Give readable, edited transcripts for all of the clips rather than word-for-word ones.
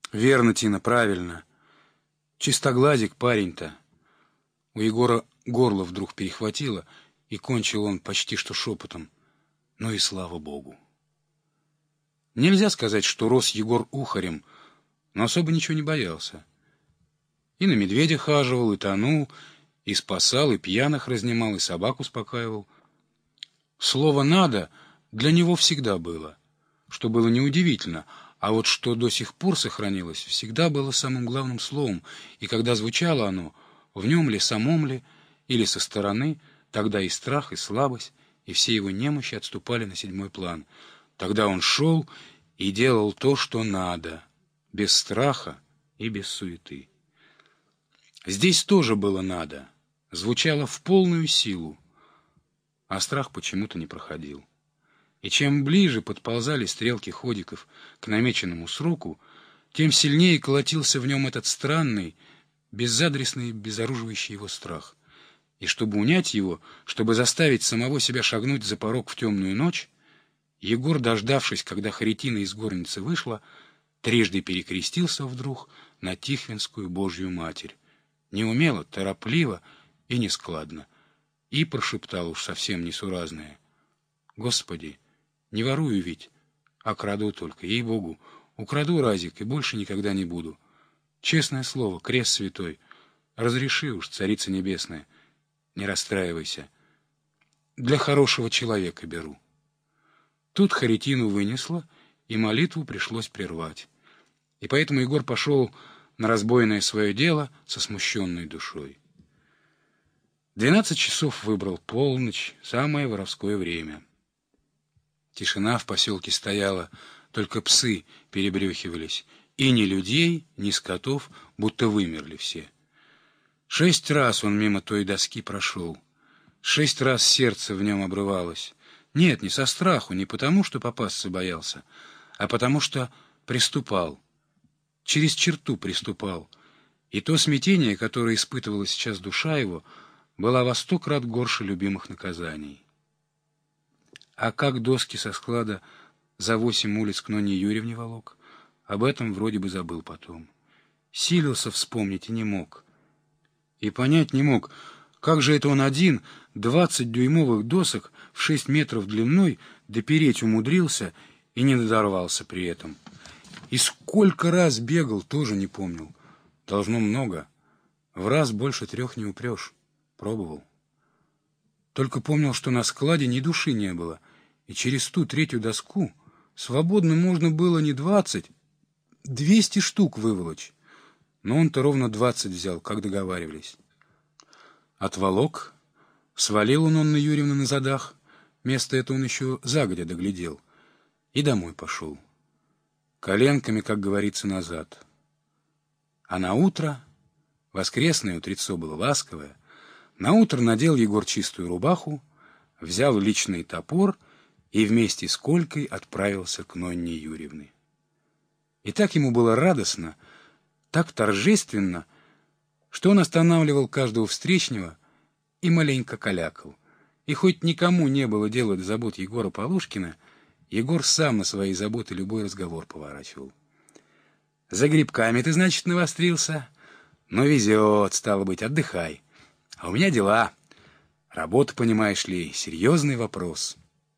Верно, Тина, правильно. Чистоглазик парень-то. У Егора горло вдруг перехватило, и кончил он почти что шепотом. Ну и слава богу. Нельзя сказать, что рос Егор ухарем, но особо ничего не боялся. И на медведя хаживал, и тонул, и спасал, и пьяных разнимал, и собак успокаивал. Слово «надо» для него всегда было, что было неудивительно, а вот что до сих пор сохранилось, всегда было самым главным словом, и когда звучало оно, в нем ли, самом ли, или со стороны, тогда и страх, и слабость, и все его немощи отступали на седьмой план. Тогда он шел и делал то, что надо, без страха и без суеты. Здесь тоже было надо, звучало в полную силу, а страх почему-то не проходил. И чем ближе подползали стрелки ходиков к намеченному сроку, тем сильнее колотился в нем этот странный, безадресный, безоруживающий его страх. И чтобы унять его, чтобы заставить самого себя шагнуть за порог в темную ночь, Егор, дождавшись, когда Харитина из горницы вышла, трижды перекрестился вдруг на Тихвинскую Божью Матерь, неумело, торопливо и нескладно, и прошептал уж совсем несуразное: «Господи, не ворую ведь, а краду только, ей-богу, украду разик и больше никогда не буду. Честное слово, крест святой, разреши уж, Царица Небесная, не расстраивайся. Для хорошего человека беру». Тут Харитину вынесло, и молитву пришлось прервать. И поэтому Егор пошел на разбойное свое дело со смущенной душой. 12 часов выбрал, полночь, самое воровское время. Тишина в поселке стояла, только псы перебрехивались, и ни людей, ни скотов, будто вымерли все. 6 раз он мимо той доски прошел. 6 раз сердце в нем обрывалось. Нет, не со страху, не потому, что попасться боялся, а потому, что приступал. Через черту приступал. И то смятение, которое испытывала сейчас душа его, было во 100 крат горше любимых наказаний. А как доски со склада за 8 улиц к Ноне Юрьевне волок, об этом вроде бы забыл потом. Силился вспомнить и не мог. И понять не мог, как же это он один 20-дюймовых досок в 6 метров длиной допереть умудрился и не надорвался при этом. И сколько раз бегал, тоже не помнил. Должно много. В раз больше 3 не упрешь. Пробовал. Только помнил, что на складе ни души не было, и через ту 3-ю доску свободно можно было не 20, 200 штук выволочь. Но он-то ровно 20 взял, как договаривались. Отволок, свалил он Анну Юрьевну на задах, место это он еще загодя доглядел, и домой пошел. Коленками, как говорится, назад. А наутро, воскресное утрецо было ласковое, наутро надел Егор чистую рубаху, взял личный топор и вместе с Колькой отправился к Нонне Юрьевне. И так ему было радостно, так торжественно, что он останавливал каждого встречного и маленько калякал. И хоть никому не было дела до забот Егора Полушкина, Егор сам на свои заботы любой разговор поворачивал. «За грибками ты, значит, навострился? Ну, везет, стало быть, отдыхай. А у меня дела. Работа, понимаешь ли, серьезный вопрос».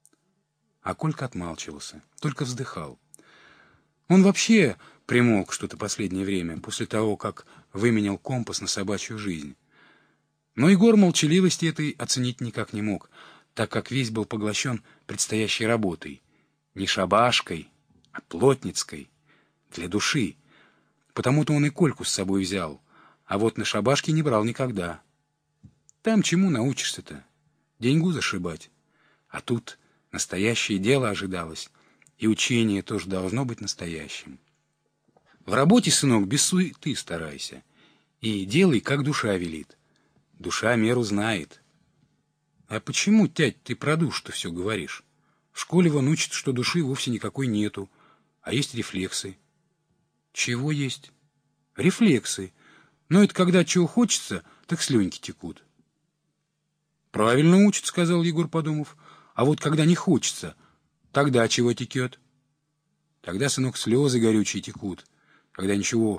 А Колька отмалчивался, только вздыхал. Он вообще примолк что-то последнее время, после того, как выменял компас на собачью жизнь. Но Егор молчаливости этой оценить никак не мог, так как весь был поглощен предстоящей работой. Не шабашкой, а плотницкой, для души. Потому-то он и Кольку с собой взял, а вот на шабашке не брал никогда. Там чему научишься-то? Деньгу зашибать. А тут настоящее дело ожидалось, и учение тоже должно быть настоящим. В работе, сынок, без суеты старайся, и делай, как душа велит. Душа меру знает. А почему, тядь, ты про душу-то все говоришь? В школе вон учат, что души вовсе никакой нету, а есть рефлексы. Чего есть? Рефлексы. Но это когда чего хочется, так слюньки текут. Правильно учат, сказал Егор, подумав. А вот когда не хочется, тогда чего текет? Тогда, сынок, слезы горючие текут. когда ничего